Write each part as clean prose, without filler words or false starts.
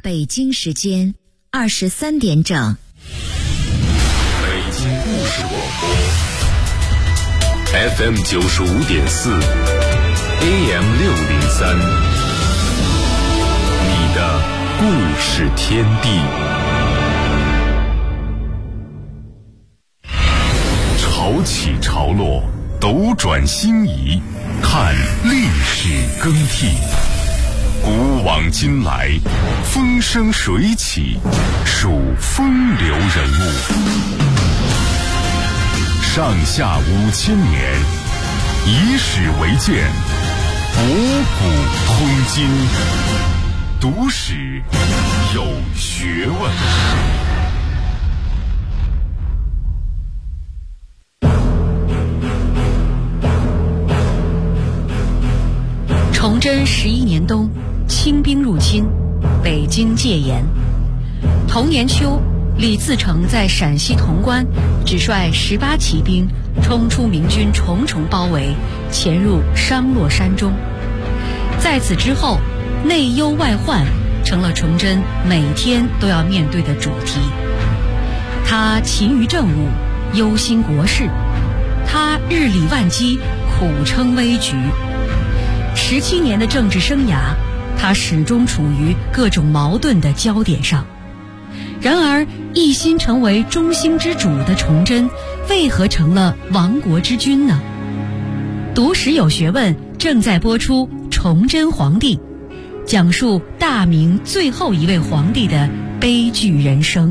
北京时间23点整。 北京故事广播 FM 95.4 AM 603，你的故事天地。潮起潮落，斗转星移，看历史更替。古往今来，风生水起，数风流人物。上下5000年，以史为鉴，博古通今，读史有学问。 崇祯11年冬，清兵入侵，北京戒严。同年秋，李自成在陕西潼关只率18骑兵冲出明军重重包围，潜入商洛山中。在此之后，内忧外患成了崇祯每天都要面对的主题。他勤于政务，忧心国事，他日理万机，苦撑危局。17年的政治生涯，他始终处于各种矛盾的焦点上。然而，一心成为中兴之主的崇祯，为何成了亡国之君呢？读史有学问正在播出《崇祯皇帝》，讲述大明最后一位皇帝的悲剧人生。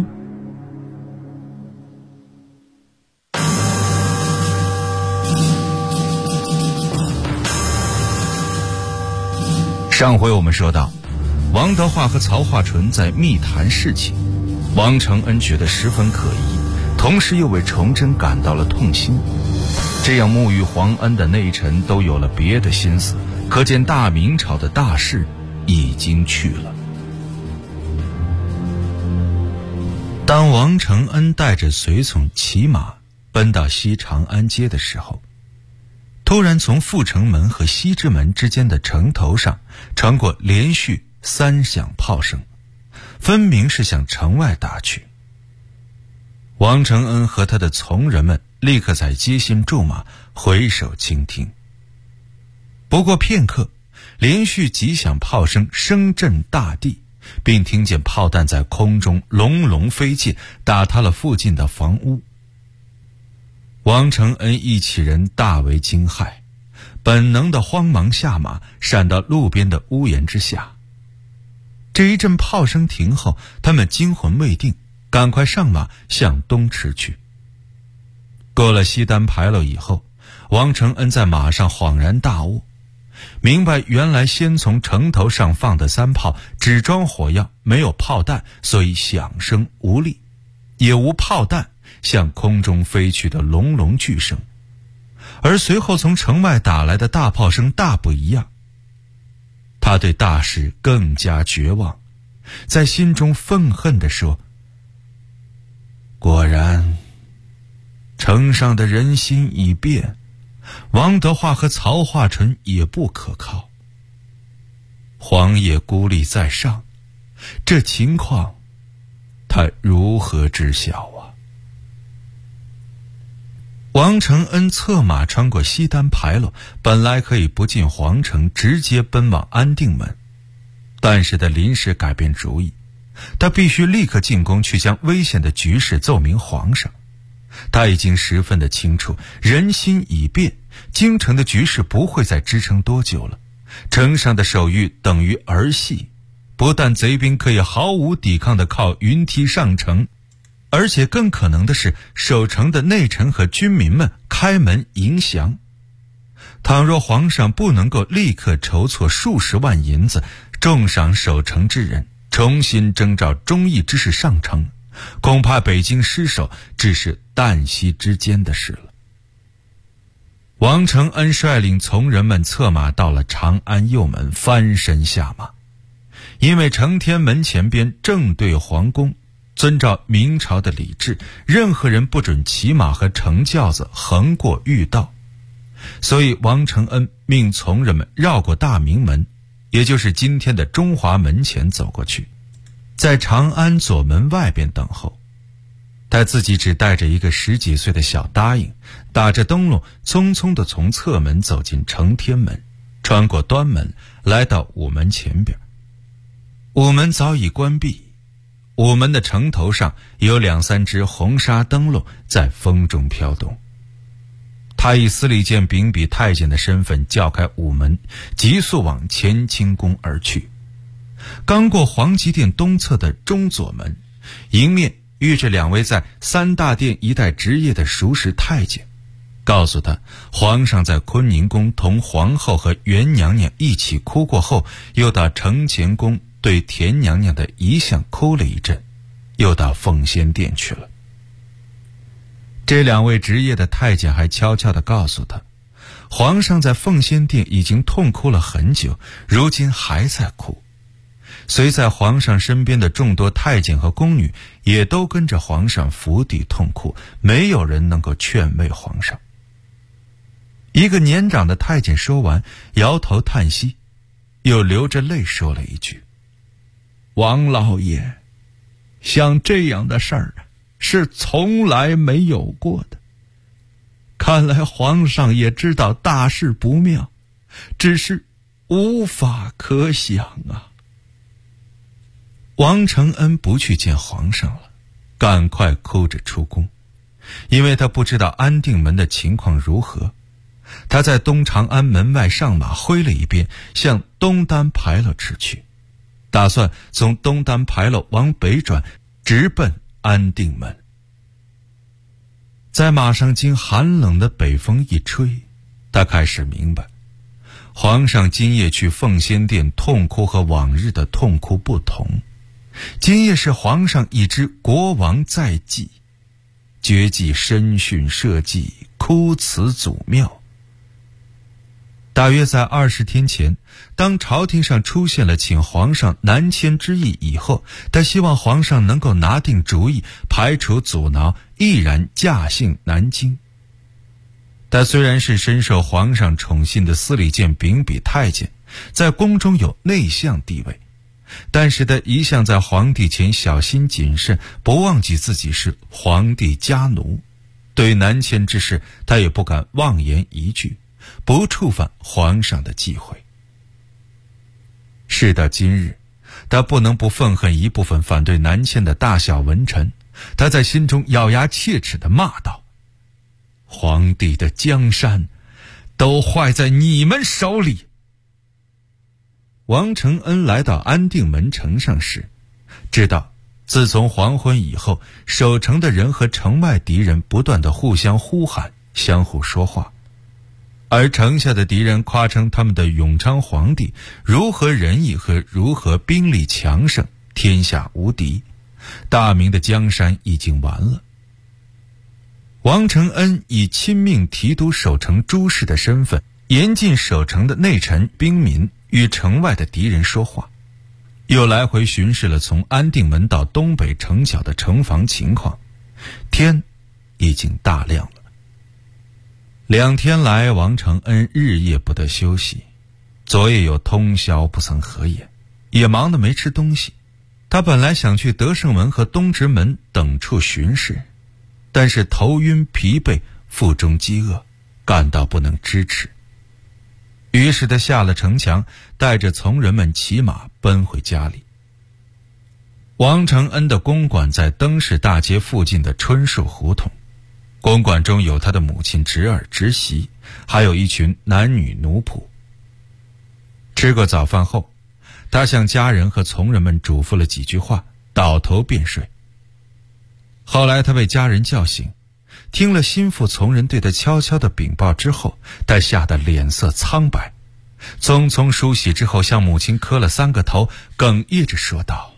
上回我们说到，王德化和曹化淳在密谈事情，王承恩觉得十分可疑，同时又为崇祯感到了痛心。这样沐浴皇恩的内臣都有了别的心思，可见大明朝的大势已经去了。当王承恩带着随从骑马奔到西长安街的时候，突然从阜成门和西直门之间的城头上传过连续3响炮声，分明是向城外打去。王承恩和他的从人们立刻在街心驻马，回首倾听。不过片刻，连续几响炮声声震大地，并听见炮弹在空中隆隆飞溅，打塌了附近的房屋。王承恩一起人大为惊骇，本能的慌忙下马，闪到路边的屋檐之下。这一阵炮声停后，他们惊魂未定，赶快上马向东驰去。过了西单牌楼以后，王承恩在马上恍然大悟，明白原来先从城头上放的3炮只装火药，没有炮弹，所以响声无力，也无炮弹向空中飞去的隆隆巨声。而随后从城外打来的大炮声大不一样。他对大事更加绝望，在心中愤恨地说：果然城上的人心已变，王德化和曹化淳也不可靠，皇爷孤立在上，这情况他如何知晓啊？王承恩策马穿过西单牌楼，本来可以不进皇城，直接奔往安定门，但是他临时改变主意，他必须立刻进宫去将危险的局势奏明皇上。他已经十分的清楚，人心已变，京城的局势不会再支撑多久了。城上的守御等于儿戏，不但贼兵可以毫无抵抗地靠云梯上城，而且更可能的是守城的内臣和军民们开门迎降。倘若皇上不能够立刻筹措数十万银子，重赏守城之人，重新征召忠义之士上城，恐怕北京失守只是旦夕之间的事了。王承恩率领从人们策马到了长安右门，翻身下马。因为承天门前边正对皇宫，遵照明朝的礼制，任何人不准骑马和乘轿子横过御道，所以王承恩命从人们绕过大明门，也就是今天的中华门前走过去。 在长安左门外边等候。他自己只带着一个10几岁的小答应，打着灯笼匆匆地从侧门走进承天门，穿过端门，来到午门前边。午门早已关闭，午门的城头上有2、3只红纱灯笼在风中飘动。他以司礼监秉笔太监的身份叫开午门，急速往乾清宫而去。刚过皇极殿东侧的中左门，迎面遇着2位在3大殿一带值夜的熟识太监，告诉他皇上在坤宁宫同皇后和元娘娘一起哭过后，又到承乾宫对田娘娘的遗像哭了一阵，又到奉先殿去了。这2位值夜的太监还悄悄地告诉他，皇上在奉先殿已经痛哭了很久，如今还在哭。随在皇上身边的众多太监和宫女也都跟着皇上伏地痛哭，没有人能够劝慰皇上。一个年长的太监说完，摇头叹息，又流着泪说了一句：王老爷，像这样的事儿是从来没有过的。看来皇上也知道大事不妙，只是无法可想啊。王承恩不去见皇上了，赶快哭着出宫，因为他不知道安定门的情况如何。他在东长安门外上马挥了一鞭，向东单牌楼驰去，打算从东单牌楼往北转，直奔安定门。在马上经寒冷的北风一吹，他开始明白，皇上今夜去奉先殿痛哭和往日的痛哭不同。今夜是皇上已知国王在即，绝迹深训社稷，哭辞祖庙。大约在20天前，当朝廷上出现了请皇上南迁之意以后，他希望皇上能够拿定主意，排除阻挠，毅然驾幸南京。他虽然是深受皇上宠信的司礼监秉笔太监，在宫中有内相地位，但是他一向在皇帝前小心谨慎，不忘记自己是皇帝家奴，对南迁之事他也不敢妄言一句，不触犯皇上的忌讳。事到今日，他不能不愤恨一部分反对南迁的大小文臣，他在心中咬牙切齿地骂道：皇帝的江山都坏在你们手里。王承恩来到安定门城上时，知道自从黄昏以后，守城的人和城外敌人不断地互相呼喊，相互说话，而城下的敌人夸称他们的永昌皇帝如何仁义和如何兵力强盛，天下无敌，大明的江山已经完了。王承恩以亲命提督守城诸事的身份，严禁守城的内臣兵民与城外的敌人说话，又来回巡视了从安定门到东北城角的城防情况。天已经大亮了。2天来，王承恩日夜不得休息，昨夜有通宵不曾合眼，也忙得没吃东西。他本来想去德胜门和东直门等处巡视，但是头晕疲惫，腹中饥饿，感到不能支持。于是他下了城墙，带着从人们骑马奔回家里。王承恩的公馆在登市大街附近的春树胡同，公馆中有他的母亲侄儿侄媳，还有一群男女奴仆。吃过早饭后，他向家人和从人们嘱咐了几句话，倒头便睡。后来他被家人叫醒，听了心腹从人对他悄悄的禀报之后，他吓得脸色苍白，匆匆梳洗之后，向母亲磕了3个头，哽咽着说道：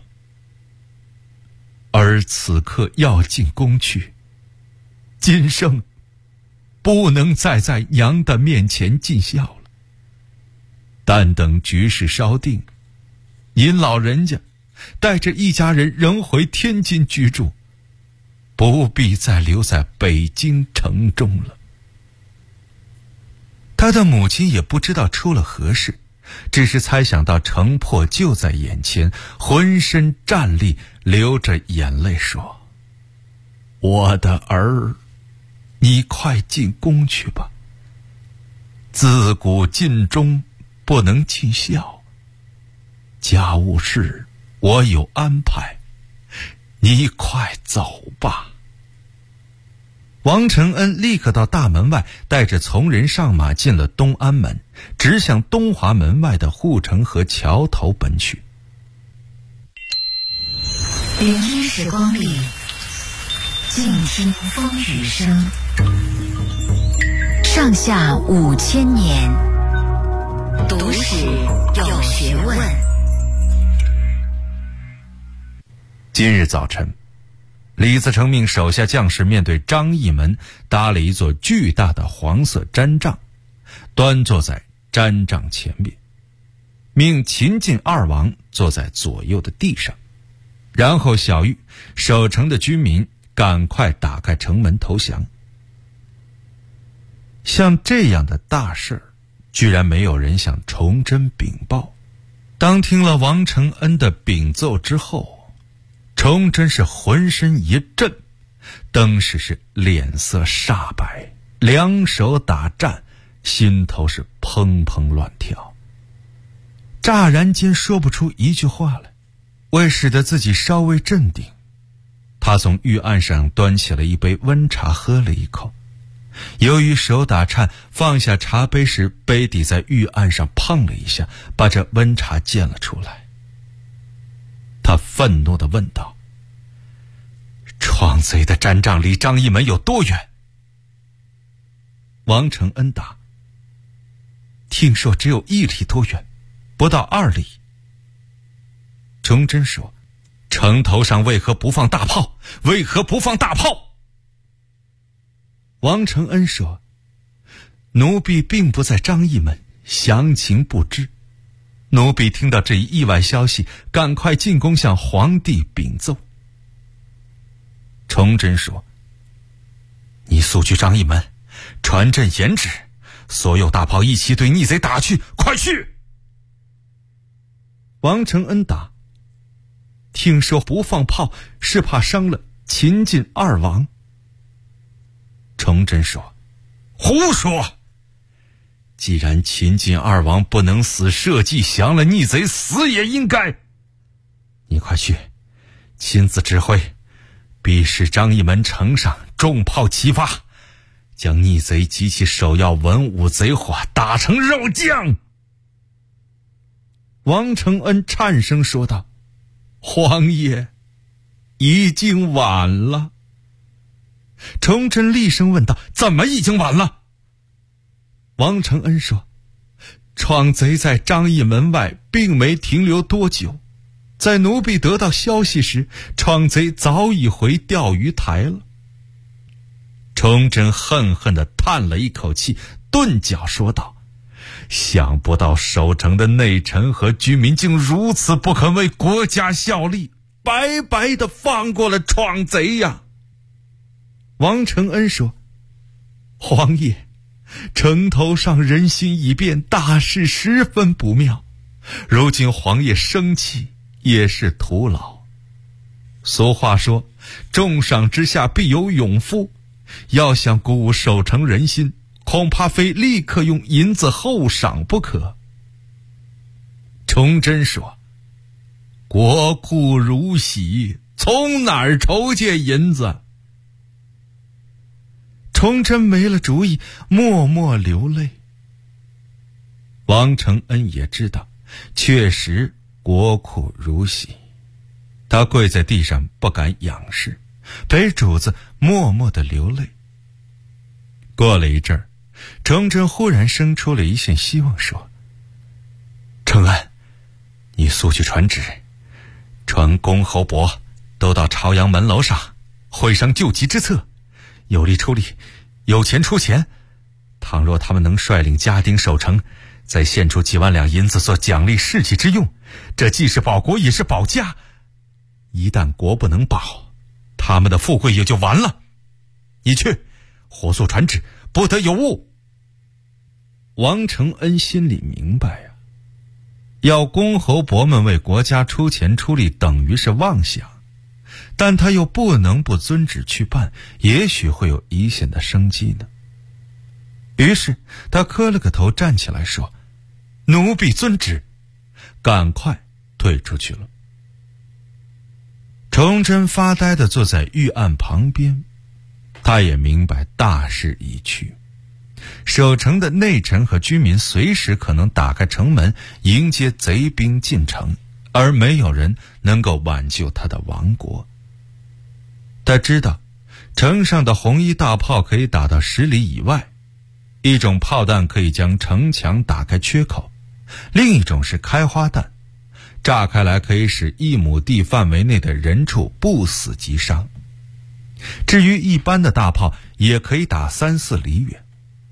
儿此刻要进宫去，今生不能再在娘的面前尽孝了。但等局势稍定，您老人家带着一家人仍回天津居住，不必再留在北京城中了。他的母亲也不知道出了何事， 只是猜想到城破就在眼前，浑身战栗，流着眼泪说：我的儿，你快进宫去吧，自古尽忠不能尽孝，家务事我有安排，你快走吧。王承恩立刻到大门外，带着从人上马进了东安门，直向东华门外的护城河桥头奔去。 聆听时光里，静听风雨声。上下5000年，读史有学问。 今日早晨，李自成命手下将士面对张义门搭了一座巨大的黄色毡帐，端坐在毡帐前面，命秦晋二王坐在左右的地上，然后晓谕守城的军民赶快打开城门投降。像这样的大事，居然没有人向崇祯禀报。当听了王承恩的禀奏之后，崇祯是浑身一震，登时是脸色煞白，两手打颤，心头是砰砰乱跳，乍然间说不出一句话来。为使得自己稍微镇定，他从御案上端起了一杯温茶喝了一口，由于手打颤，放下茶杯时杯底在御案上碰了一下，把这温茶溅了出来。他愤怒地问道：闯贼的毡帐离张义门有多远？王承恩答：听说只有1里多远，不到2里。崇祯说：城头上为何不放大炮？为何不放大炮？王承恩说：奴婢并不在张义门，详情不知。奴婢听到这一意外消息，赶快进宫向皇帝禀奏。崇祯说：你速去张义门，传朕严旨，所有大炮一起对逆贼打去，快去！王承恩答：听说不放炮是怕伤了秦晋二王。崇祯说：胡说！既然秦晋二王不能死，社稷降了逆贼，死也应该。你快去，亲自指挥，必使张义门城上重炮齐发，将逆贼及其首要文武贼火打成肉酱。王承恩颤声说道：皇爷，已经晚了。崇祯厉声问道：怎么已经晚了？王承恩说：闯贼在张义门外并没停留多久，在奴婢得到消息时，闯贼早已回钓鱼台了。崇祯恨恨地叹了一口气，顿脚说道：想不到守城的内臣和居民竟如此不肯为国家效力，白白地放过了闯贼呀。王承恩说：皇爷，城头上人心已变，大事十分不妙，如今皇爷生气也是徒劳。俗话说，重赏之下必有勇夫，要想鼓舞守城人心，恐怕非立刻用银子厚赏不可。崇祯说：国库如洗，从哪儿筹借银子？崇祯没了主意，默默流泪。王承恩也知道，确实国库如洗，他跪在地上不敢仰视，陪主子默默地流泪。过了一阵儿，崇祯忽然生出了一线希望，说：承恩，你速去传旨，传公侯伯都到朝阳门楼上会上救急之策，有力出力，有钱出钱。倘若他们能率领家丁守城，再献出几万两银子做奖励士气之用，这既是保国也是保家。一旦国不能保，他们的富贵也就完了。你去，火速传旨，不得有误。王承恩心里明白啊， 要公侯伯们为国家出钱出力等于是妄想，但他又不能不遵旨去办，也许会有一线的生机呢。于是他磕了个头，站起来说：“奴婢遵旨。”赶快退出去了。崇祯发呆地坐在御案旁边，他也明白大势已去，守城的内臣和居民随时可能打开城门迎接贼兵进城，而没有人能够挽救他的亡国。他知道城上的红衣大炮可以打到10里以外，一种炮弹可以将城墙打开缺口，另一种是开花弹，炸开来可以使1亩地范围内的人畜不死即伤。至于一般的大炮，也可以打3、4里远。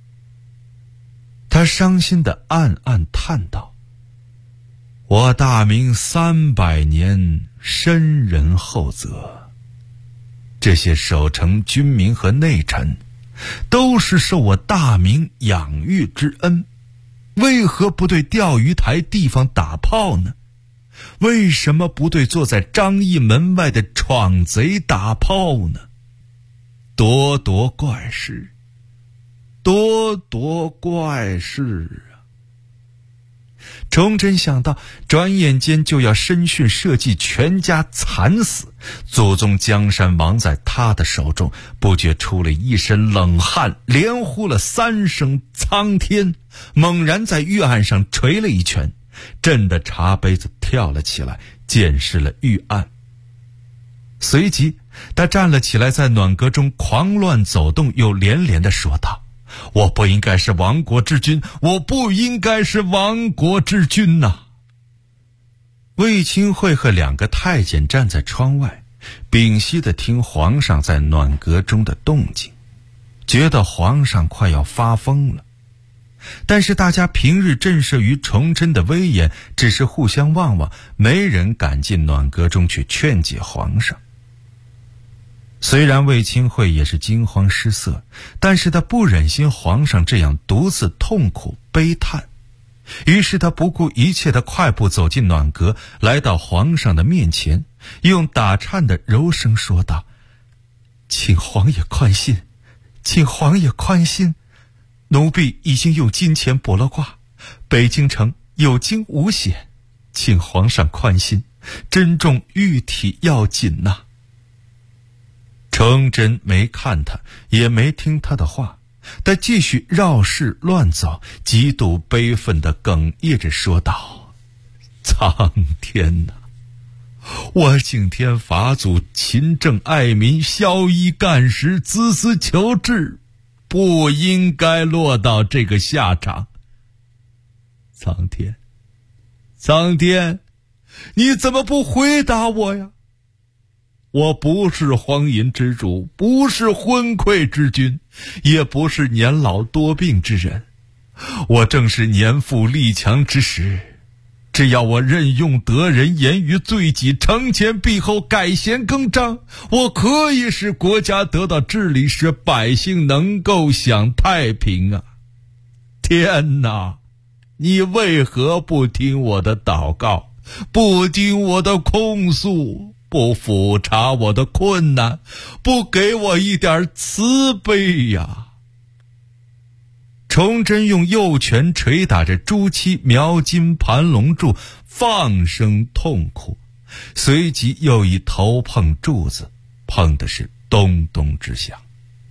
他伤心地暗暗叹道：“我大明300年，深人厚泽。这些守城军民和内臣，都是受我大明养育之恩，为何不对钓鱼台地方打炮呢？为什么不对坐在张义门外的闯贼打炮呢？多多怪事，多多怪事啊！”崇祯想到转眼间就要身殉社稷，全家惨死，祖宗江山亡在他的手中，不觉出了一身冷汗，连呼了3声苍天，猛然在御案上捶了一拳，震得茶杯子跳了起来，溅湿了御案。随即他站了起来，在暖阁中狂乱走动，又连连地说道：“我不应该是亡国之君，我不应该是亡国之君呐！”卫青会和2个太监站在窗外，屏息地听皇上在暖阁中的动静，觉得皇上快要发疯了。但是大家平日震慑于崇祯的威严，只是互相望望，没人敢进暖阁中去劝解皇上。虽然卫青会也是惊慌失色，但是他不忍心皇上这样独自痛苦悲叹，于是他不顾一切的快步走进暖阁，来到皇上的面前，用打颤的柔声说道：“请皇爷宽心，请皇爷宽心，奴婢已经用金钱卜了卦，北京城有惊无险，请皇上宽心，珍重玉体要紧呐。”崇祯没看他，也没听他的话，他继续绕室乱走，极度悲愤地哽咽着说道：“苍天哪！我敬天法祖，勤政爱民，孝义干实，孜孜求治，不应该落到这个下场。苍天，苍天，你怎么不回答我呀？我不是荒淫之主，不是昏聩之君，也不是年老多病之人，我正是年富力强之时。只要我任用得人，严于罪己，惩前毖后，改弦更张，我可以使国家得到治理，使百姓能够享太平啊！天哪，你为何不听我的祷告，不听我的控诉，不抚察我的困难，不给我一点慈悲呀！崇祯用右拳捶打着朱漆描金盘龙柱，放声痛哭，随即又以头碰柱子，碰的是咚咚直响。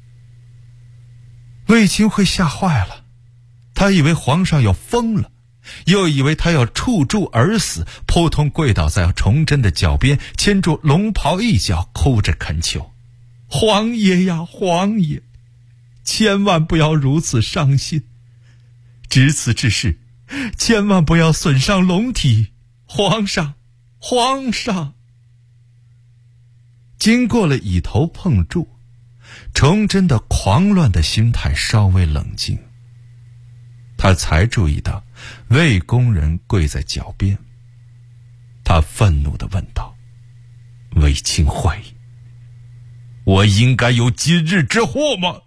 卫青会吓坏了，他以为皇上要疯了，又以为他要触柱而死，扑通跪倒在崇祯的脚边，牵住龙袍一角，哭着恳求：“皇爷呀，皇爷，千万不要如此伤心，值此之事，千万不要损伤龙体，皇上，皇上！”经过了以头碰柱，崇祯的狂乱的心态稍微冷静，他才注意到魏工人跪在脚边。他愤怒地问道：“卫青会，我应该有今日之祸吗？”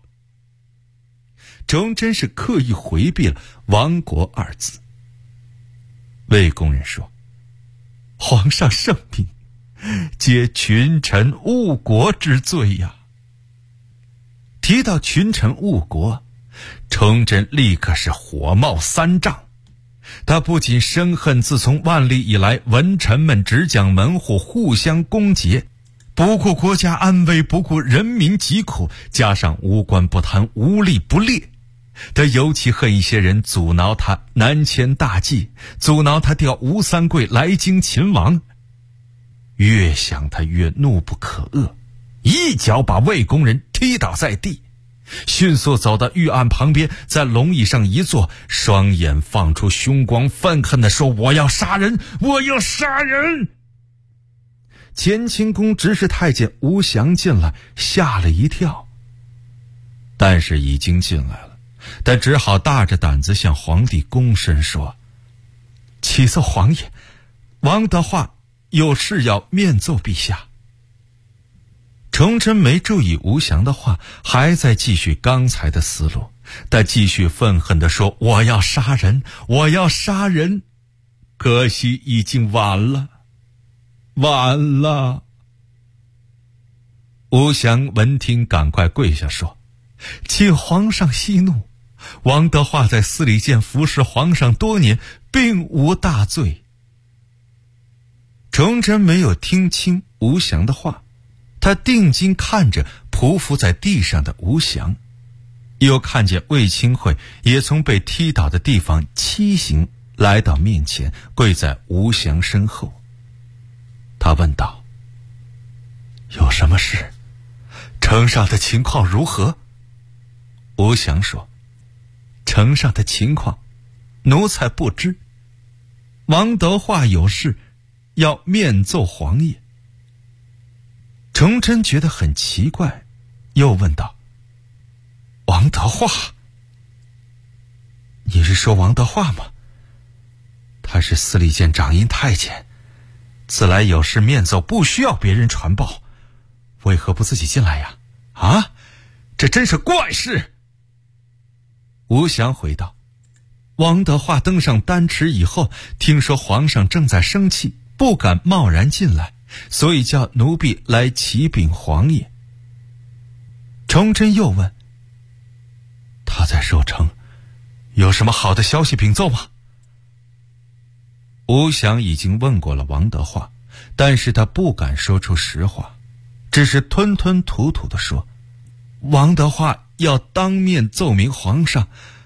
崇祯是刻意回避了亡国2字。 魏公人说：“皇上圣明，皆群臣误国之罪呀。”提到群臣误国，崇祯立刻是火冒三丈。他不仅深恨自从万历以来文臣们只讲门户，互相攻讦，不顾国家安危，不顾人民疾苦，加上无官不贪，无吏不劣，他尤其恨一些人阻挠他南迁大计，阻挠他调吴三桂来京擒王。越想他越怒不可遏，一脚把魏公人踢倒在地，迅速走到御案旁边，在龙椅上一坐，双眼放出凶光，愤恨地说：“我要杀人，我要杀人！”乾清宫执事太监吴祥进来，吓了一跳，但是已经进来了，他只好大着胆子向皇帝躬身说：“启奏皇爷，王德化有事要面奏陛下。”崇祯没注意吴祥的话，还在继续刚才的思路，他继续愤恨地说：“我要杀人，我要杀人！”可惜已经晚了，晚了。吴祥闻听，赶快跪下说：“请皇上息怒，王德化在司礼监服侍皇上多年，并无大罪。”崇祯没有听清吴祥的话，他定睛看着匍匐在地上的吴祥，又看见魏清惠也从被踢倒的地方畸形来到面前，跪在吴祥身后。他问道：“有什么事？城上的情况如何？”吴祥说：“城上的情况，奴才不知。王德化有事，要面奏皇爷。”崇祯觉得很奇怪，又问道：“王德化？你是说王德化吗？他是司礼监掌印太监，自来有事面奏，不需要别人传报，为何不自己进来呀？啊，这真是怪事！”吴祥回道：“王德化登上丹池以后，听说皇上正在生气，不敢贸然进来，所以叫奴婢来启禀皇爷。”崇祯又问：“他在寿城，有什么好的消息禀奏吗？”吴祥已经问过了王德化，但是他不敢说出实话，只是吞吞吐吐地说：“王德化要当面奏明皇上，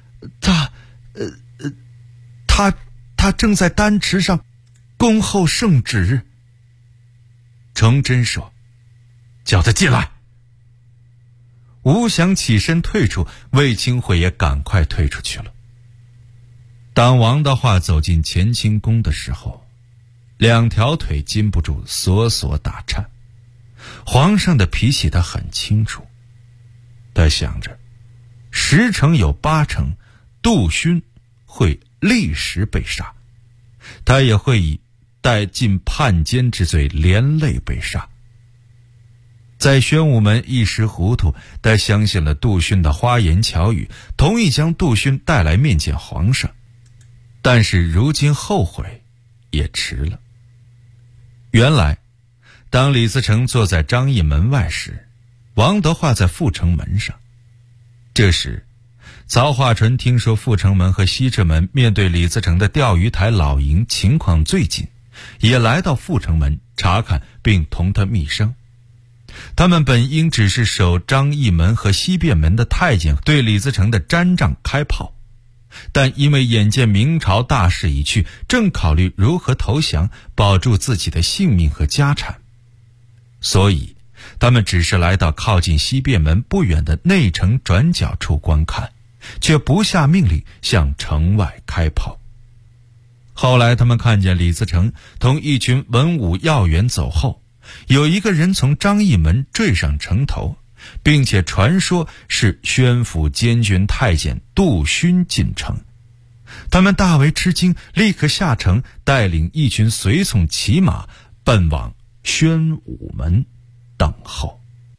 他正在丹池上恭候圣旨。”崇祯说：“叫他进来。”吴祥起身退出，魏清惠也赶快退出去了。当王德化走进乾清宫的时候，两条腿禁不住索索打颤。皇上的脾气他很清楚，他想着10成有8成杜勋会立时被杀，他也会以带进叛奸之罪连累被杀。在宣武门一时糊涂，他相信了杜勋的花言巧语，同意将杜勋带来面见皇上，但是如今后悔也迟了。原来当李自成坐在张掖门外时，王德化在阜成门上。这时曹化纯听说阜成门和西直门面对李自成的钓鱼台老营情况最近，也来到阜成门查看，并同他密商。他们本应只是守张掖门和西便门的太监对李自成的毡帐开炮，但因为眼见明朝大势已去，正考虑如何投降，保住自己的性命和家产，所以他们只是来到靠近西便门不远的内城转角处观看，却不下命令向城外开炮。后来他们看见李自成同一群文武要员走后，有一个人从张掖门坠上城头，并且传说是宣府监军太监杜勋进城。他们大为吃惊，立刻下城，带领一群随从骑马奔往宣武门等候。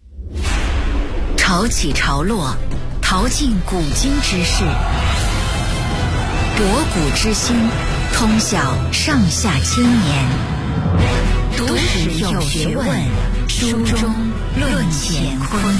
潮起潮落，淘尽古今之事，博古之心， 通晓上下千年，读史有学问，书中论乾坤。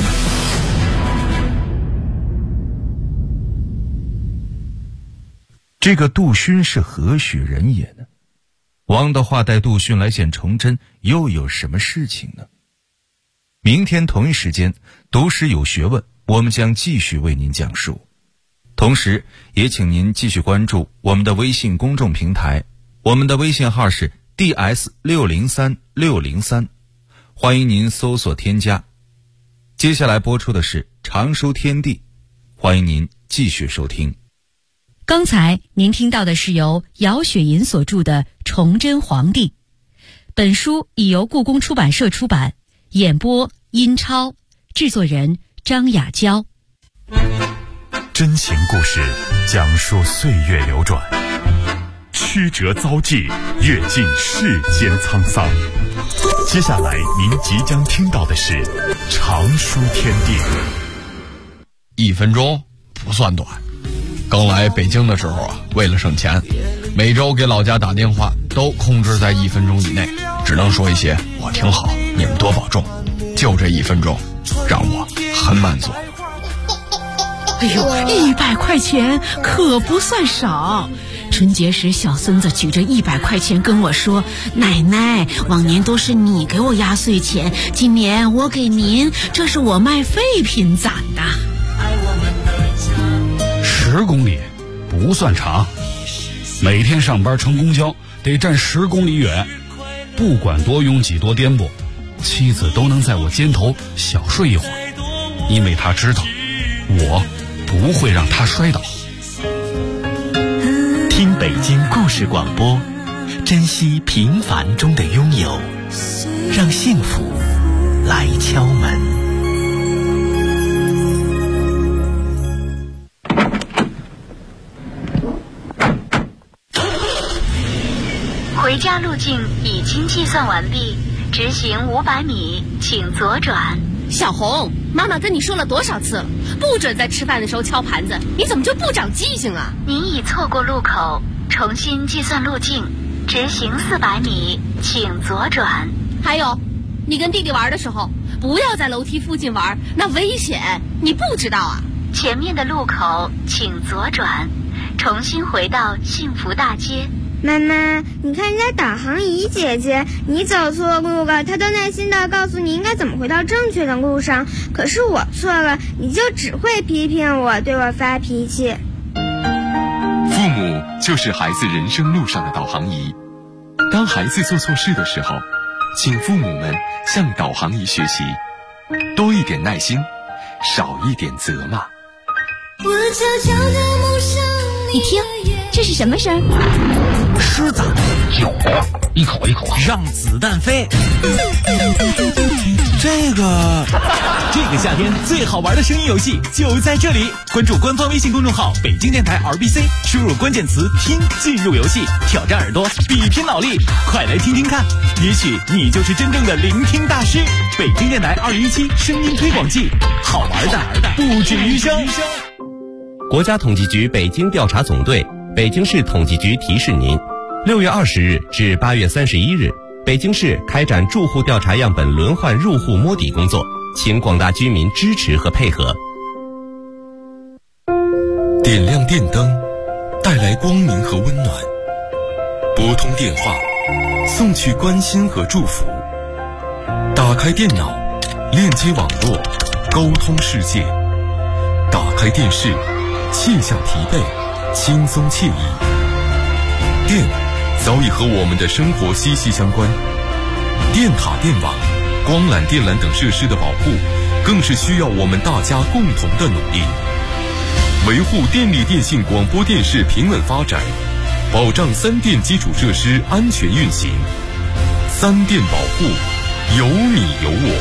这个杜勋是何许人也呢？王的话带杜勋来见崇祯，又有什么事情呢？明天同一时间，读史有学问，我们将继续为您讲述。同时也请您继续关注我们的微信公众平台，我们的微信号是 DS603603，欢迎您搜索添加。接下来播出的是常书天地，欢迎您继续收听。 刚才您听到的是由姚雪银所著的《崇祯皇帝》，本书已由故宫出版社出版，演播殷超，制作人张雅娇。 真情故事讲述岁月流转，曲折遭际，阅尽世间沧桑。接下来您即将听到的是常书天地。 1分钟不算短。刚来北京的时候啊，为了省钱，每周给老家打电话都控制在1分钟以内，只能说一些我挺好，你们多保重。就这1分钟，让我很满足。 哎呦，100块钱可不算少。春节时，小孙子举着100块钱跟我说：“奶奶，往年都是你给我压岁钱，今年我给您，这是我卖废品攒的。 ”10公里不算长，每天上班乘公交得站10公里远，不管多拥挤多颠簸，妻子都能在我肩头小睡一会儿，因为她知道我不会让她摔倒。 听北京故事广播，珍惜平凡中的拥有，让幸福来敲门。 回家路径已经计算完毕，直行500米，请左转。 小红，妈妈跟你说了多少次了，不准在吃饭的时候敲盘子，你怎么就不长记性啊？ 您已错过路口，重新计算路径，直行400米，请左转。 还有，你跟弟弟玩的时候，不要在楼梯附近玩，那危险，你不知道啊？ 前面的路口请左转，重新回到幸福大街。 妈妈，你看人家导航仪姐姐，你走错路了，她都耐心地告诉你应该怎么回到正确的路上。可是我错了，你就只会批评我，对我发脾气。 父母就是孩子人生路上的导航仪。当孩子做错事的时候，请父母们向导航仪学习，多一点耐心，少一点责骂。 你听，这是什么声？ 狮子酒，一口一口让子弹飞。这个夏天最好玩的声音游戏就在这里，关注官方微信公众号北京电台 RBC， 输入关键词听进入游戏，挑战耳朵，比拼脑力，快来听听看，也许你就是真正的聆听大师。北京电台2017声音推广季，好玩的不止于声。 国家统计局北京调查总队、北京市统计局提示您：6月20日至8月31日，北京市开展住户调查样本轮换入户摸底工作，请广大居民支持和配合。 点亮电灯，带来光明和温暖；拨通电话，送去关心和祝福；打开电脑，链接网络，沟通世界；打开电视，卸下疲惫，轻松惬意。电早已和我们的生活息息相关，电塔、电网、光缆、电缆等设施的保护，更是需要我们大家共同的努力。维护电力电信广播电视平稳发展，保障3电基础设施安全运行。3电保护，有你有我。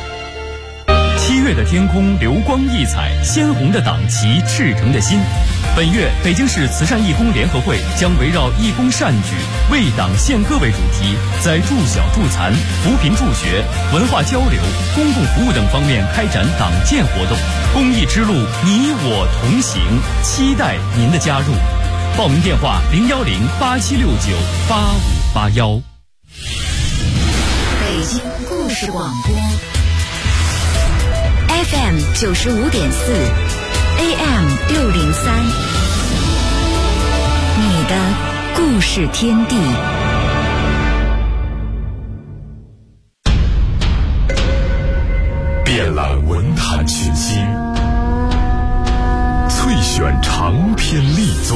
7月的天空流光溢彩，鲜红的党旗，赤诚的心。 本月，北京市慈善义工联合会将围绕义工善举、为党献歌为主题，在助小助残、扶贫助学、文化交流、公共服务等方面开展党建活动。公益之路，你我同行，期待您的加入。报名电话：010-8769-8581。 北京故事广播 FM 95.4，AM 603，你的故事天地。 遍览文坛群星，萃选长篇力作。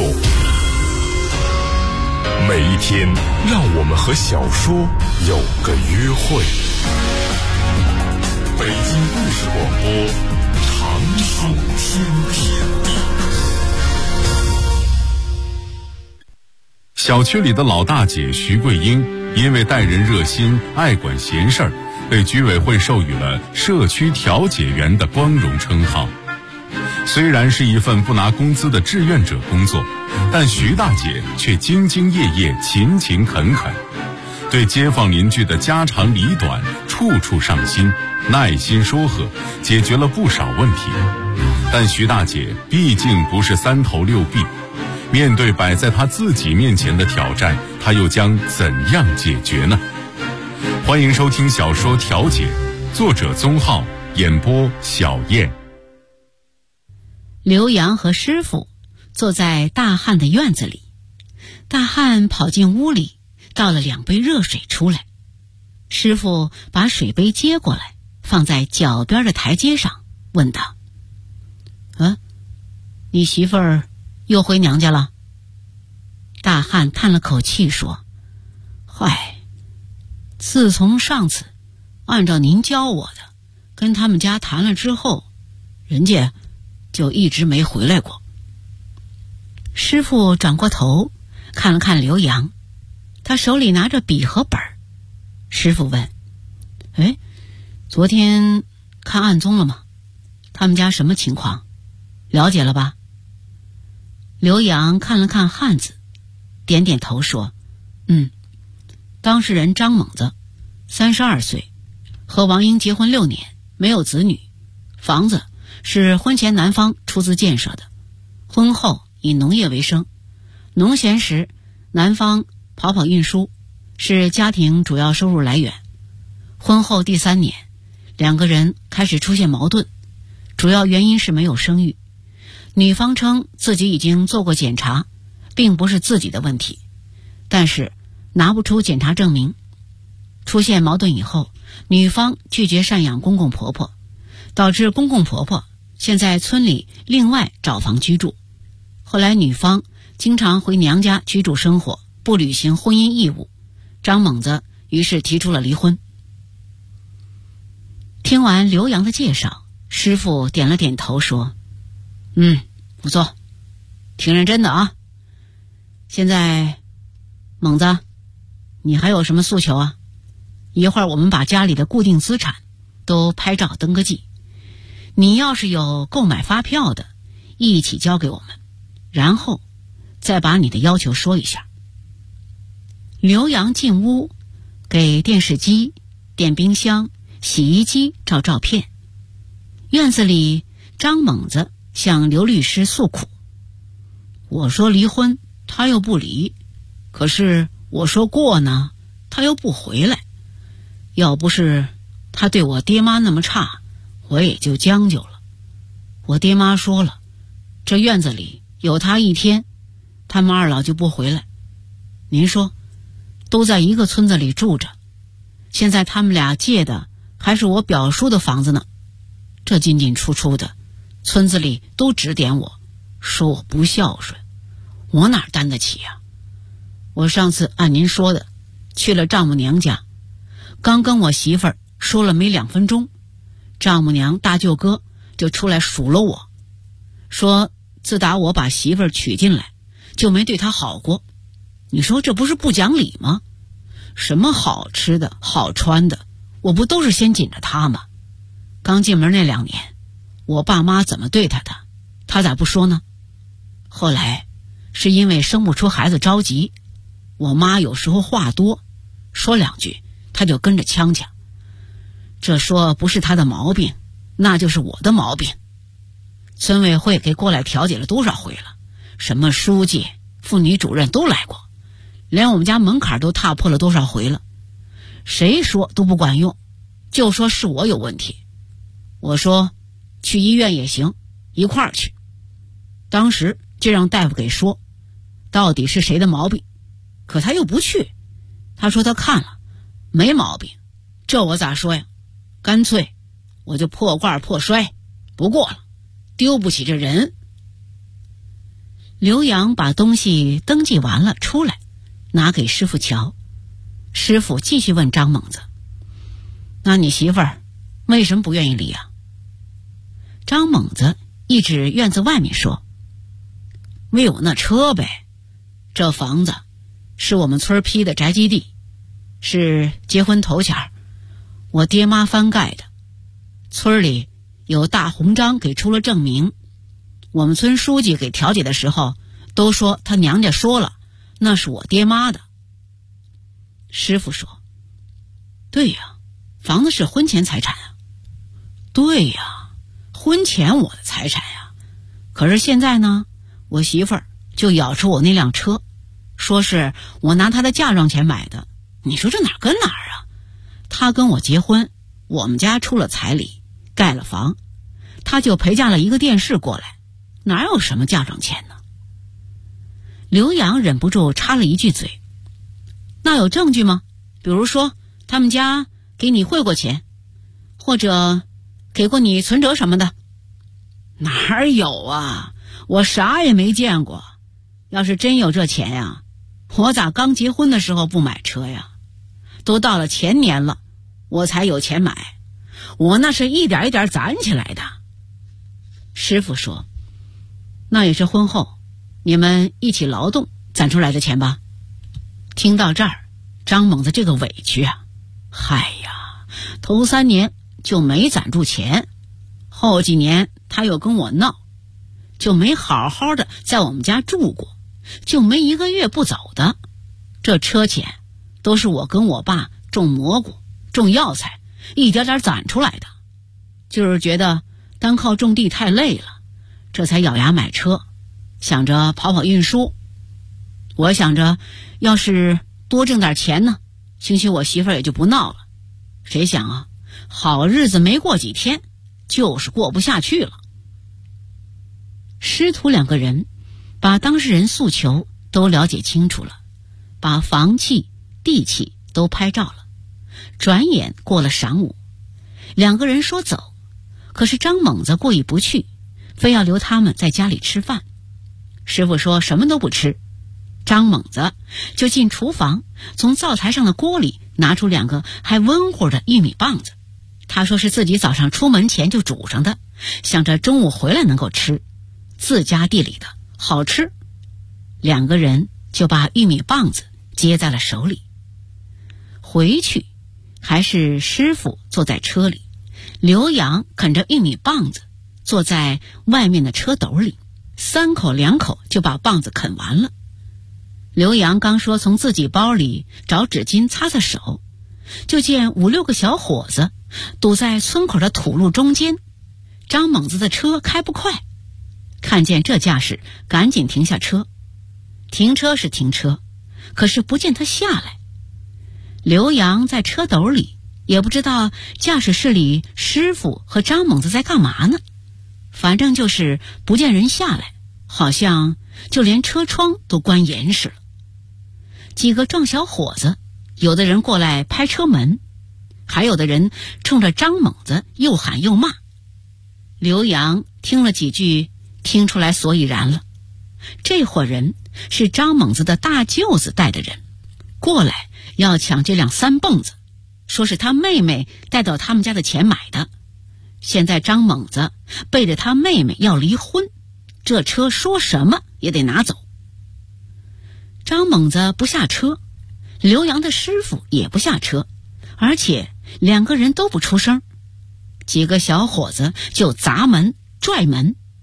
每一天，让我们和小说有个约会。北京故事广播，长寿天地。小区里的老大姐徐桂英，因为待人热心、爱管闲事儿，被居委会授予了社区调解员的光荣称号。虽然是一份不拿工资的志愿者工作，但徐大姐却兢兢业业、勤勤恳恳，对街坊邻居的家长里短处处上心，耐心说和，解决了不少问题。但徐大姐毕竟不是三头六臂，面对摆在她自己面前的挑战，她又将怎样解决呢？欢迎收听小说《调解》，作者宗浩，演播小燕。 刘洋和师傅坐在大汉的院子里，大汉跑进屋里，倒了2杯热水出来。师傅把水杯接过来，放在脚边的台阶上，问道：你媳妇儿又回娘家了？大汉叹了口气说：嗨，自从上次按照您教我的跟他们家谈了之后，人家就一直没回来过。师傅转过头看了看刘洋，他手里拿着笔和本儿。师傅问：昨天看案宗了吗？他们家什么情况？了解了吧？刘洋看了看汉子，点点头说：当事人张猛子32岁，和王英结婚6年，没有子女，房子是婚前男方出资建设的，婚后以农业为生，农闲时男方跑运输，是家庭主要收入来源。婚后第3年，2个人开始出现矛盾，主要原因是没有生育。女方称自己已经做过检查，并不是自己的问题，但是拿不出检查证明。出现矛盾以后，女方拒绝赡养公公婆婆，导致公公婆婆现在村里另外找房居住。后来女方经常回娘家居住生活，不履行婚姻义务，张猛子于是提出了离婚。听完刘洋的介绍，师傅点了点头说：不错，挺认真的啊。现在猛子，你还有什么诉求啊？一会儿我们把家里的固定资产都拍照登个记，你要是有购买发票的，一起交给我们，然后再把你的要求说一下。刘洋进屋，给电视机、电冰箱、洗衣机照照片。院子里，张猛子向刘律师诉苦：我说离婚，他又不离，可是我说过呢，他又不回来。要不是他对我爹妈那么差，我也就将就了。我爹妈说了，这院子里有他一天，他们二老就不回来。您说，都在一个村子里住着，现在他们俩借的还是我表叔的房子呢，这进进出出的，村子里都指点我，说我不孝顺，我哪担得起呀？我上次按您说的去了丈母娘家，刚跟我媳妇儿说了没2分钟，丈母娘大舅哥就出来数落我，说自打我把媳妇儿娶进来，就没对她好过。你说这不是不讲理吗？什么好吃的好穿的，我不都是先紧着她吗？刚进门那2年，我爸妈怎么对她的，她咋不说呢？ 后来是因为生不出孩子着急，我妈有时候话多，说2句她就跟着呛呛，这说不是她的毛病，那就是我的毛病。村委会给过来调解了多少回了，什么书记、妇女主任都来过，连我们家门槛都踏破了多少回了，谁说都不管用，就说是我有问题。我说去医院也行，一块儿去。当时就让大夫给说到底是谁的毛病，可他又不去，他说他看了没毛病，这我咋说呀？干脆我就破罐破摔，不过了，丢不起这人。刘洋把东西登记完了出来，拿给师傅瞧。师傅继续问张猛子：那你媳妇儿为什么不愿意离啊？张猛子一指院子外面说：为我那车呗，这房子是我们村批的宅基地，是结婚头前我爹妈翻盖的，村里有大红章给出了证明，我们村书记给调解的时候都说他娘家说了那是我爹妈的。师傅说：对呀，房子是婚前财产啊。对呀，婚前我的财产呀，可是现在呢，我媳妇儿就咬出我那辆车，说是我拿她的嫁妆钱买的，你说这哪跟哪儿啊？她跟我结婚，我们家出了彩礼，盖了房，她就陪嫁了一个电视过来，哪有什么嫁妆钱呢？刘洋忍不住插了一句嘴：那有证据吗？比如说他们家给你汇过钱，或者给过你存折什么的。哪有啊，我啥也没见过。要是真有这钱呀，我咋刚结婚的时候不买车呀？都到了前年了，我才有钱买，我那是一点一点攒起来的。师傅说：那也是婚后你们一起劳动攒出来的钱吧？听到这儿，张猛子这个委屈啊，嗨呀，头3年就没攒住钱，后几年他又跟我闹，就没好好的在我们家住过，就没1个月不走的。这车钱都是我跟我爸种蘑菇、种药材，一点点攒出来的。就是觉得单靠种地太累了，这才咬牙买车，想着跑跑运输。我想着要是多挣点钱呢，兴许我媳妇儿也就不闹了。谁想啊，好日子没过几天，就是过不下去了。师徒2个人把当事人诉求都了解清楚了，把房契、地契都拍照了。转眼过了晌午，2个人说走，可是张猛子过意不去，非要留他们在家里吃饭。师傅说什么都不吃，张猛子就进厨房，从灶台上的锅里拿出2个还温乎的玉米棒子。他说是自己早上出门前就煮上的，想着中午回来能够吃，自家地里的，好吃。2个人就把玉米棒子接在了手里。回去还是师傅坐在车里，刘洋啃着玉米棒子坐在外面的车斗里，3口2口就把棒子啃完了。刘洋刚说从自己包里找纸巾擦擦手，就见5、6个小伙子堵在村口的土路中间。张猛子的车开不快，看见这架势，赶紧停下车。停车是停车，可是不见他下来。刘洋在车斗里，也不知道驾驶室里师傅和张猛子在干嘛呢，反正就是不见人下来，好像就连车窗都关严实了。几个壮小伙子，有的人过来拍车门，还有的人冲着张猛子又喊又骂。刘洋听了几句，听出来所以然了，这伙人是张猛子的大舅子带的人，过来要抢这辆3蹦子，说是他妹妹带到他们家的钱买的。现在张猛子背着他妹妹要离婚，这车说什么也得拿走。张猛子不下车，刘洋的师傅也不下车，而且2个人都不出声。几个小伙子就砸门、拽门，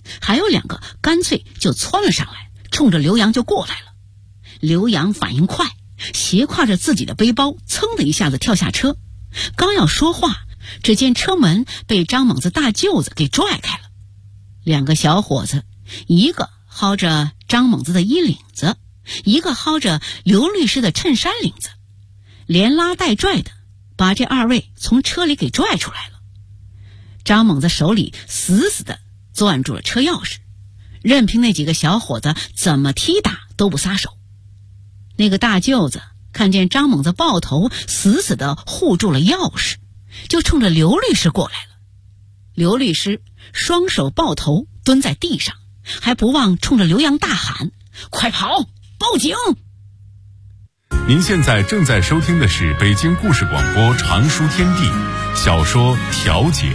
还有2个干脆就窜了上来，冲着刘洋就过来了。刘洋反应快，斜挎着自己的背包，噌的一下子跳下车，刚要说话，只见车门被张猛子大舅子给拽开了。2个小伙子，一个薅着张猛子的衣领子，一个薅着刘律师的衬衫领子，连拉带拽的把这2位从车里给拽出来了。张猛子手里死死地攥住了车钥匙，任凭那几个小伙子怎么踢打都不撒手。那个大舅子看见张猛子抱头死死地护住了钥匙，就冲着刘律师过来了。刘律师双手抱头蹲在地上，还不忘冲着刘洋大喊：快跑，报警！ 您现在正在收听的是北京故事广播长书天地小说《调解》。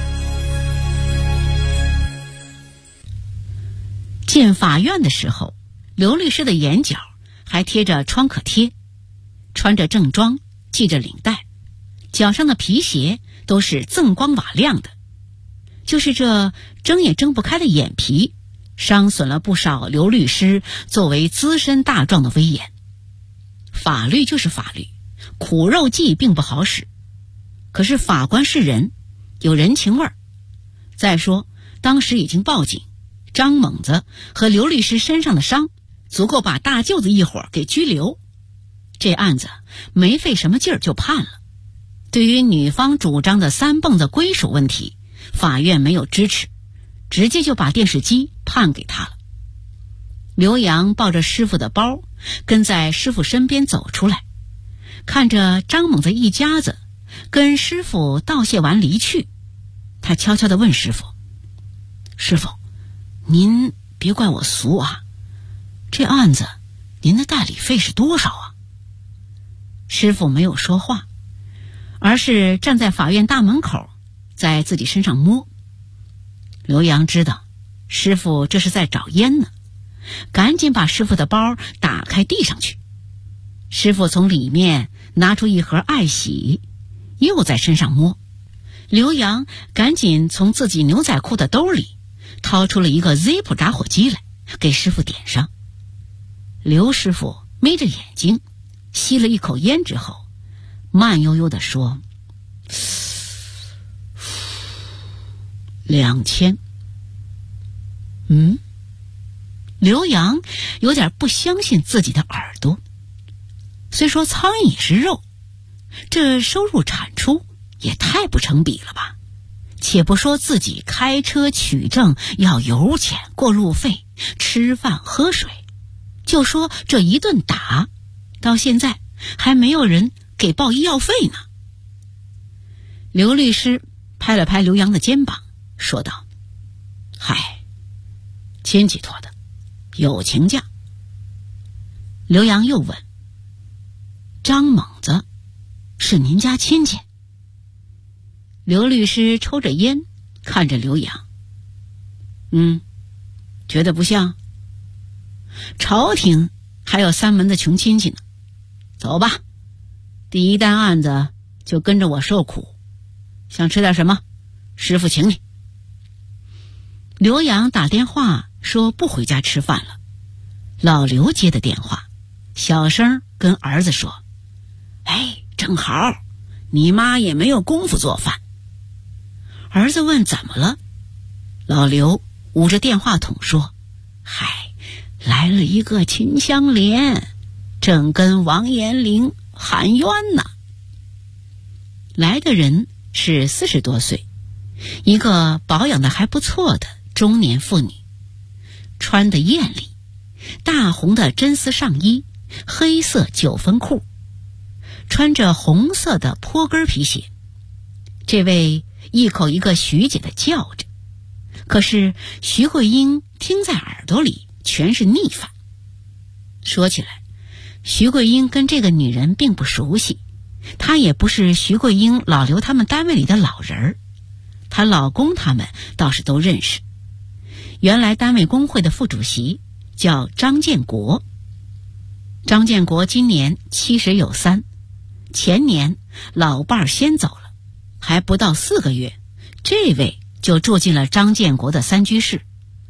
进法院的时候，刘律师的眼角还贴着创可贴，穿着正装，系着领带，脚上的皮鞋都是锃光瓦亮的，就是这睁也睁不开的眼皮，伤损了不少刘律师作为资深大状的威严。法律就是法律，苦肉计并不好使，可是法官是人，有人情味儿。再说当时已经报警，张猛子和刘律师身上的伤足够把大舅子一伙给拘留，这案子没费什么劲儿就判了。对于女方主张的3蹦子归属问题，法院没有支持，直接就把电视机判给他了。刘洋抱着师傅的包，跟在师傅身边走出来，看着张猛子一家子跟师傅道谢完离去，他悄悄地问师傅：师傅，您别怪我俗啊，这案子您的代理费是多少啊？师傅没有说话，而是站在法院大门口，在自己身上摸。刘洋知道师傅这是在找烟呢，赶紧把师傅的包打开递上去。师傅从里面拿出一盒爱喜，又在身上摸。刘洋赶紧从自己牛仔裤的兜里掏出了一个 Zippo 打火机来，给师傅点上。刘师傅眯着眼睛吸了一口烟之后，慢悠悠地说：2000。刘洋有点不相信自己的耳朵。虽说苍蝇也是肉，这收入产出也太不成比了吧。且不说自己开车取证要油钱过路费，吃饭喝水，就说这一顿打到现在还没有人给报医药费呢。刘律师拍了拍刘洋的肩膀，说道：嗨，亲戚托的，友情价。刘洋又问：张猛子是您家亲戚？刘律师抽着烟看着刘洋：觉得不像？朝廷还有3门的穷亲戚呢。走吧，第1单案子就跟着我受苦，想吃点什么，师傅请你。刘洋打电话说不回家吃饭了，老刘接的电话，小声跟儿子说：正好你妈也没有功夫做饭。儿子问怎么了，老刘捂着电话筒说：来了一个秦香莲，正跟王延龄喊冤呢。来的人是40多岁，一个保养的还不错的中年妇女，穿得艳丽，大红的真丝上衣，黑色9分裤，穿着红色的坡跟皮鞋。这位一口一个徐姐的叫着，可是徐慧英听在耳朵里全是逆反。说起来，徐桂英跟这个女人并不熟悉，她也不是徐桂英老刘他们单位里的老人儿，她老公他们倒是都认识。原来单位工会的副主席叫张建国，张建国今年70有3，前年老伴儿先走了，还不到4个月，这位就住进了张建国的3居室，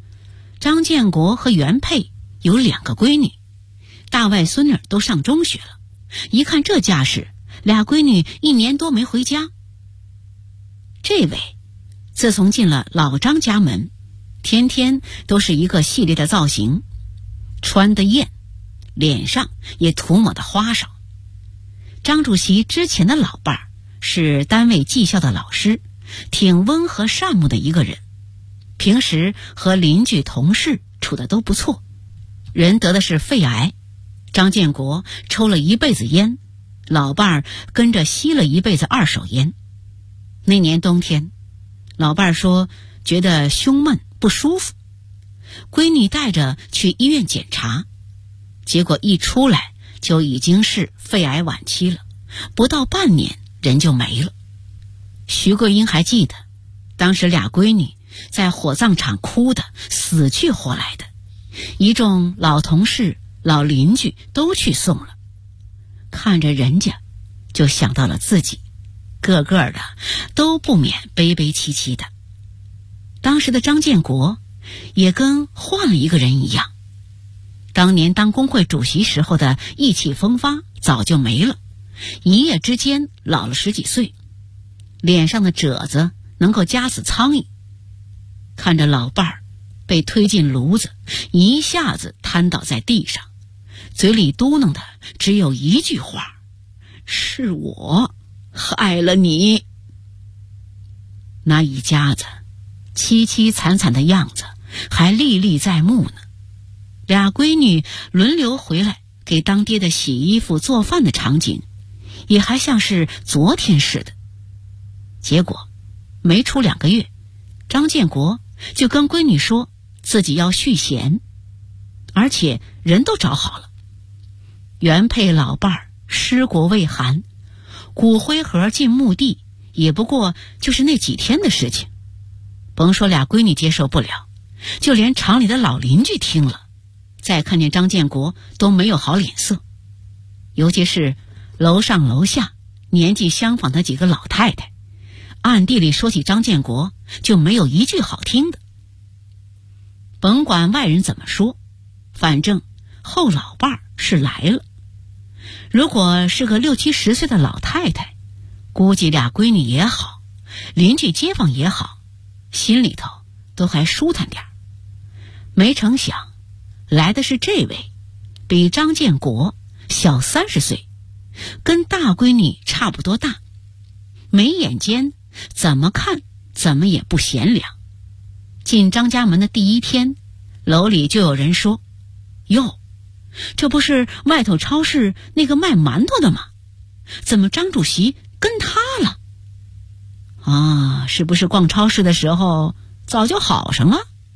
张建国和原配有2个闺女，大外孙女都上中学了。一看这架势，2闺女1年多没回家。这位自从进了老张家门，天天都是一个系列的造型，穿得艳，脸上也涂抹的花哨。张主席之前的老伴儿是单位技校的老师，挺温和善目的一个人，平时和邻居同事处得都不错。人得的是肺癌，张建国抽了一辈子烟，老伴儿跟着吸了一辈子2手烟。那年冬天，老伴儿说觉得胸闷不舒服，闺女带着去医院检查，结果一出来就已经是肺癌晚期了，不到半年人就没了。徐桂英还记得，当时2闺女在火葬场哭得死去活来的，一众老同事老邻居都去送了，看着人家就想到了自己，个个的都不免悲悲戚戚的。当时的张建国也跟换了一个人一样，当年当工会主席时候的意气风发早就没了，一夜之间老了10几岁，脸上的褶子能够夹死苍蝇。看着老伴儿被推进炉子，一下子瘫倒在地上，嘴里嘟囔的只有一句话：是我害了你。那一家子凄凄惨惨的样子还历历在目呢。2闺女轮流回来给当爹的洗衣服做饭的场景也还像是昨天似的。结果没出2个月，张建国就跟闺女说自己要续弦，而且人都找好了。原配老伴儿尸国未寒，骨灰盒进墓地也不过就是那几天的事情。甭说2闺女接受不了，就连厂里的老邻居听了，再看见张建国都没有好脸色。尤其是楼上楼下年纪相仿的几个老太太，暗地里说起张建国就没有一句好听的。甭管外人怎么说，反正后老伴儿是来了。如果是个60、70岁的老太太，估计2闺女也好，邻居街坊也好，心里头都还舒坦点儿。没成想来的是这位，比张建国小30岁，跟大闺女差不多大，眉眼间怎么看怎么也不贤良。进张家门的第1天，楼里就有人说：哟，这不是外头超市那个卖馒头的吗？怎么张主席跟他了？啊，是不是逛超市的时候早就好上了？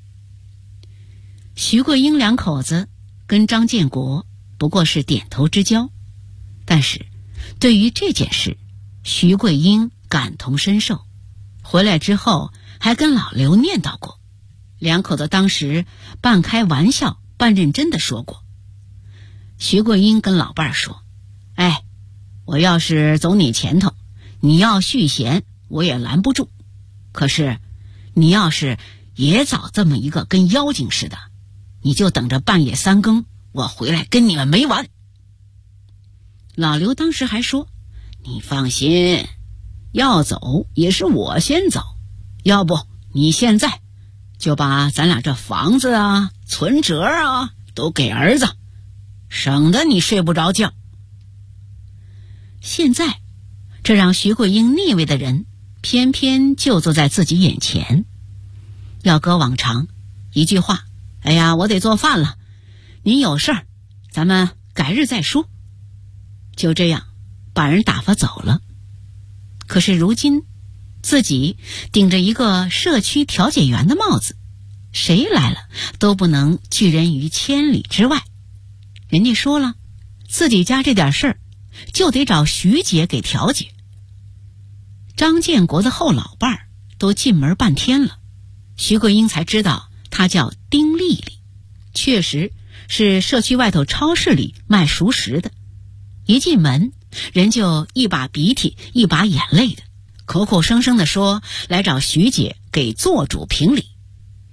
徐桂英2口子跟张建国不过是点头之交，但是对于这件事，徐桂英感同身受，回来之后还跟老刘念叨过。2口子当时半开玩笑半认真的说过。徐桂英跟老伴儿说：哎，我要是走你前头，你要续弦我也拦不住，可是你要是也找这么一个跟妖精似的，你就等着半夜3更我回来跟你们没完。老刘当时还说：你放心，要走也是我先走，要不你现在就把咱俩这房子啊存折啊都给儿子，省得你睡不着觉。现在这让徐桂英腻味的人偏偏就坐在自己眼前。要搁往常，一句话：哎呀，我得做饭了，您有事儿咱们改日再说，就这样把人打发走了。可是如今自己顶着一个社区调解员的帽子，谁来了都不能拒人于千里之外。人家说了，自己家这点事儿就得找徐姐给调解。张建国的后老伴儿都进门半天了，徐桂英才知道他叫丁丽丽，确实是社区外头超市里卖熟食的。一进门人就一把鼻涕一把眼泪的，口口声声地说来找徐姐给做主评理。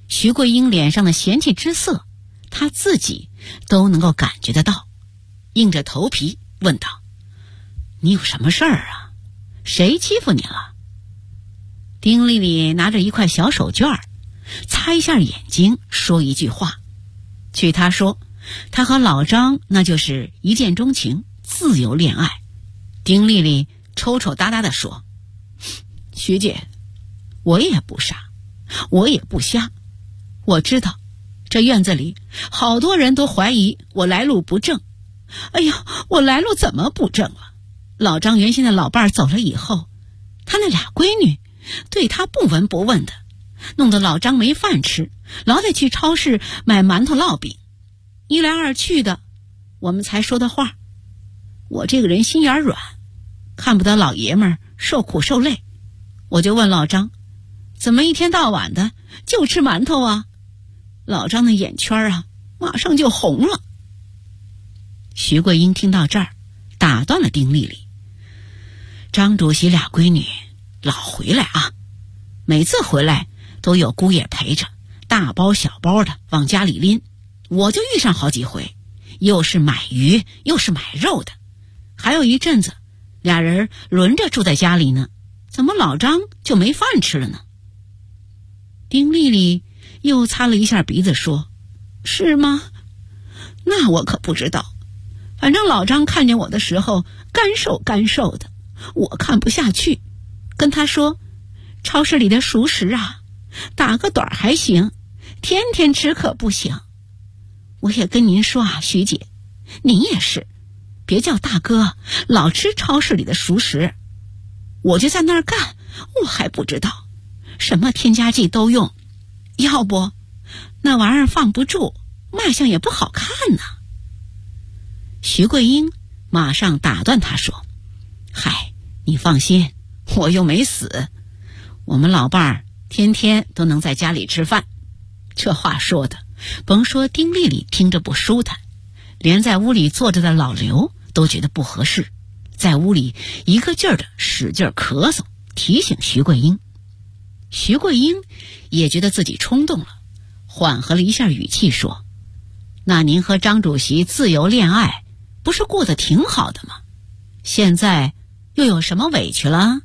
徐桂英脸上的嫌弃之色，她自己都能够感觉得到，硬着头皮问道：“你有什么事儿啊？谁欺负你了？”丁丽丽拿着一块小手绢，擦一下眼睛，说一句话。据她说，她和老张那就是一见钟情，自由恋爱。丁丽丽抽抽搭搭地说：“徐姐，我也不傻，我也不瞎，我知道这院子里好多人都怀疑我来路不正。哎呀，我来路怎么不正了？老张原先的老伴儿走了以后，他那俩闺女对他不闻不问的，弄得老张没饭吃，老得去超市买馒头烙饼。一来二去的，我们才说的话。我这个人心眼软，看不得老爷们儿受苦受累，我就问老张，怎么一天到晚的就吃馒头啊？老张的眼圈啊，马上就红了。”徐桂英听到这儿，打断了丁丽丽：“张主席俩闺女老回来啊，每次回来都有姑爷陪着，大包小包的往家里拎，我就遇上好几回，又是买鱼又是买肉的。还有一阵子俩人轮着住在家里呢，怎么老张就没饭吃了呢？”丁丽丽又擦了一下鼻子说：“是吗？那我可不知道，反正老张看见我的时候干瘦干瘦的，我看不下去，跟他说，超市里的熟食啊，打个盹还行，天天吃可不行。我也跟您说啊，徐姐，您也是，别叫大哥老吃超市里的熟食。我就在那儿干，我还不知道什么添加剂都用，要不那玩意儿放不住，卖相也不好看呢。”徐桂英马上打断他说：“嗨，你放心，我又没死，我们老伴儿天天都能在家里吃饭。”这话说的，甭说丁丽丽听着不舒坦，连在屋里坐着的老刘都觉得不合适，在屋里一个劲儿的使劲咳嗽，提醒徐桂英。徐桂英也觉得自己冲动了，缓和了一下语气说：“那您和张主席自由恋爱，不是过得挺好的吗？现在又有什么委屈了？”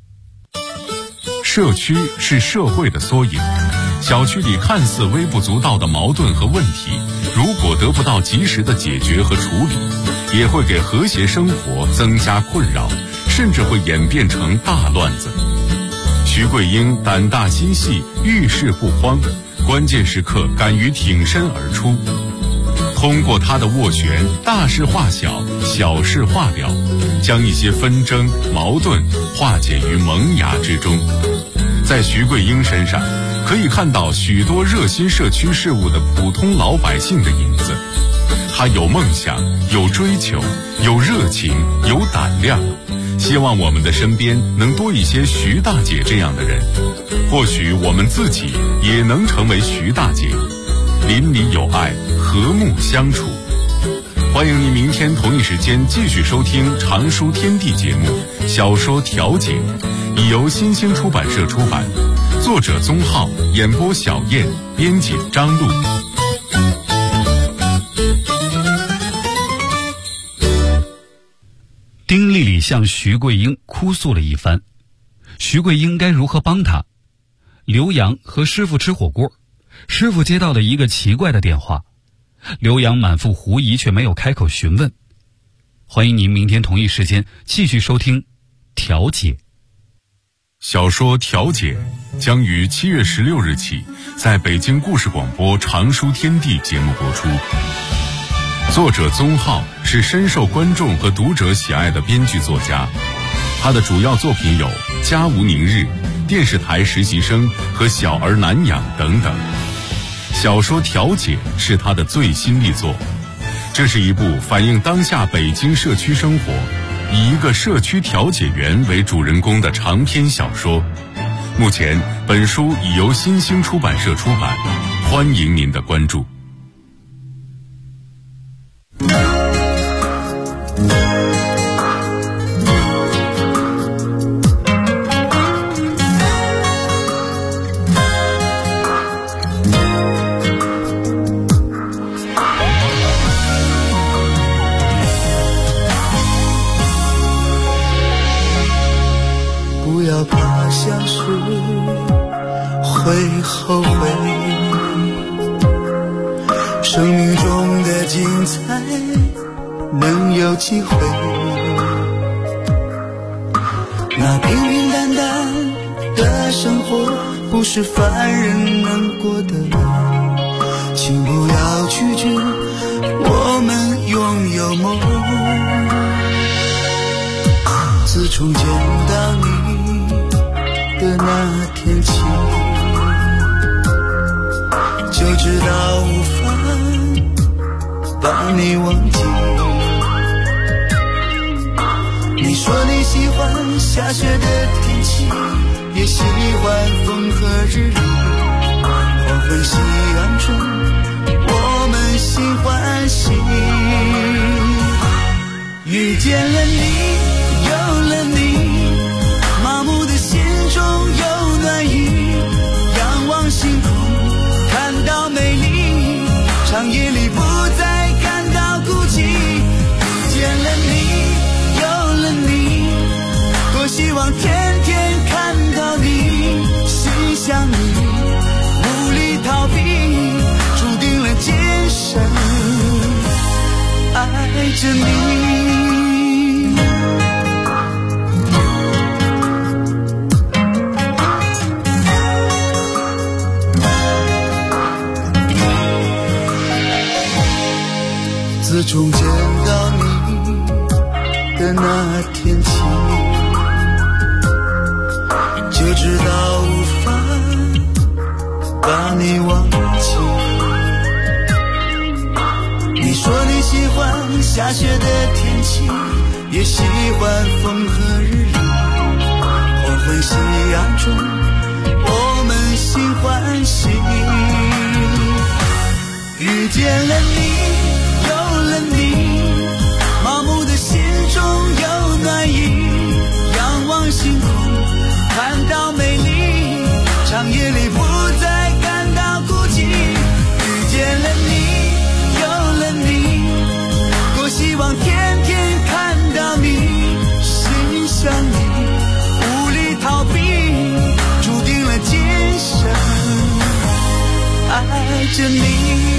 社区是社会的缩影，小区里看似微不足道的矛盾和问题，如果得不到及时的解决和处理，也会给和谐生活增加困扰，甚至会演变成大乱子。徐桂英胆大心细，遇事不慌，关键时刻敢于挺身而出。通过他的斡旋，大事化小，小事化了，将一些纷争矛盾化解于萌芽之中。在徐桂英身上，可以看到许多热心社区事务的普通老百姓的影子。他有梦想，有追求，有热情，有胆量。希望我们的身边能多一些徐大姐这样的人，或许我们自己也能成为徐大姐，邻里有爱，和睦相处。欢迎您明天同一时间继续收听《常书天地》节目《小说调解》，已由新兴出版社出版，作者宗浩，演播小燕，编辑张璐。 丁丽丽向徐桂英哭诉了一番，徐桂英该如何帮她？刘洋和师傅吃火锅，师傅接到了一个奇怪的电话，刘洋满腹狐疑却没有开口询问。欢迎您明天同一时间继续收听《调解》。 小说《调解》将于7月16日起在北京故事广播《常书天地》节目播出。作者宗浩是深受观众和读者喜爱的编剧作家，他的主要作品有《家无宁日》、电视台实习生和小儿难养等等。小说《调解》是他的最新力作，这是一部反映当下北京社区生活，以一个社区调解员为主人公的长篇小说。目前本书已由新兴出版社出版，欢迎您的关注。 生命中的精彩能有机会，那平平淡淡的生活不是凡人能过的，请不要拒绝我们拥有梦。自从见到你的那天起，就知道无法把你忘记。你说你喜欢下雪的天气，也喜欢风和日丽，黄昏夕阳中我们心欢喜。遇见了你，有了你，麻木的心中有暖意，仰望星空看到美丽，长夜里不再感到孤寂。遇见了你，有了你，多希望天天看到你，心想你，无力逃避，注定了今生爱着你。自从见到你的那天起，就知道无法把你忘记。你说你喜欢下雪的天气，也喜欢风和日丽，黄昏夕阳中我们心欢喜。遇见了你，有了你，麻木的心中有暖意，仰望星空看到美丽，长夜里不再感到孤寂。遇见了你，有了你，多希望天天看到你，心想你，无力逃避，注定了今生爱着你。